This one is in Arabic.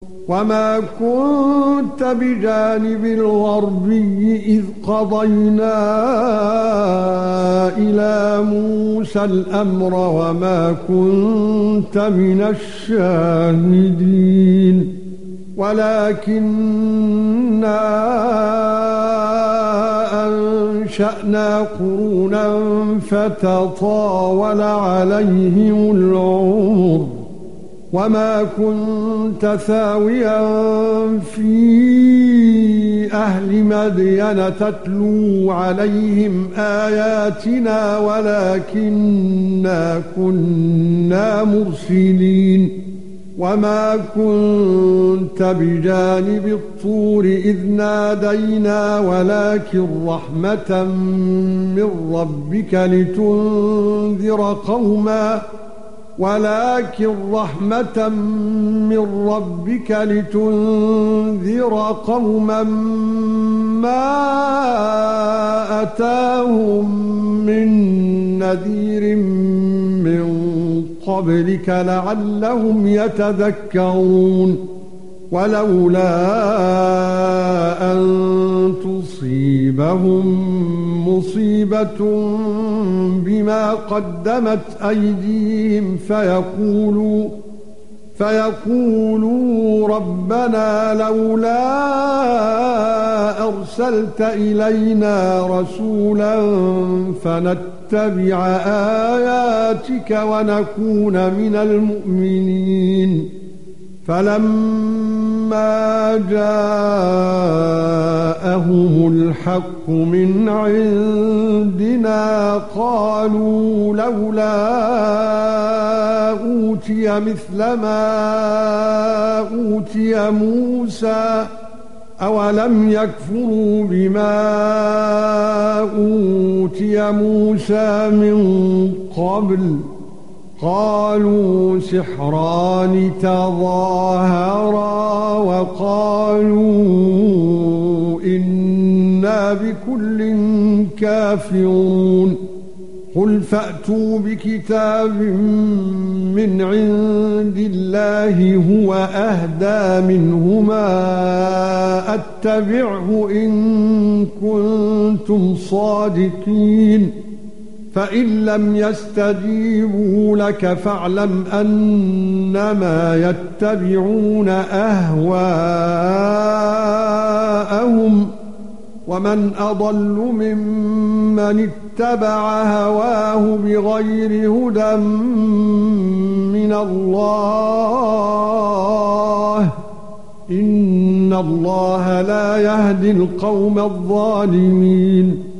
وما كنت بجانب الغربي إذ قضينا إلى موسى الأمر وما كنت من الشاهدين ولكننا أنشأنا قرونا فتطاول عليهم العمر وما كنت ثاويا في أهل مدين تتلو عليهم آياتنا ولكننا كنا مرسلين وما كنت بجانب الطور إذ نادينا ولكن رحمة من ربك لتنذر قوما ما أتاهم من نذير من قبلك لعلهم يتذكرون ولولا أن تصيبهم مصيبة بما قدمت أيديهم فيقولوا ربنا لولا أرسلت إلينا رسولا فنتبع آياتك ونكون من المؤمنين فلما جاءهم الحق من عندنا قالوا لولا أوتي مثل ما أوتي موسى أولم يكفروا بما أوتي موسى من قبل قالوا سحران تظاهرا وقالوا إنا بكل كافرون قل فأتوا بكتاب من عند الله هو أهدى منهما أتبعه إن كنتم صادقين فإن لم يستجيبوا لك فاعلم أنما يتبعون أهواءهم ومن أضل ممن اتبع هواه بغير هدى من الله إن الله لا يهدي القوم الظالمين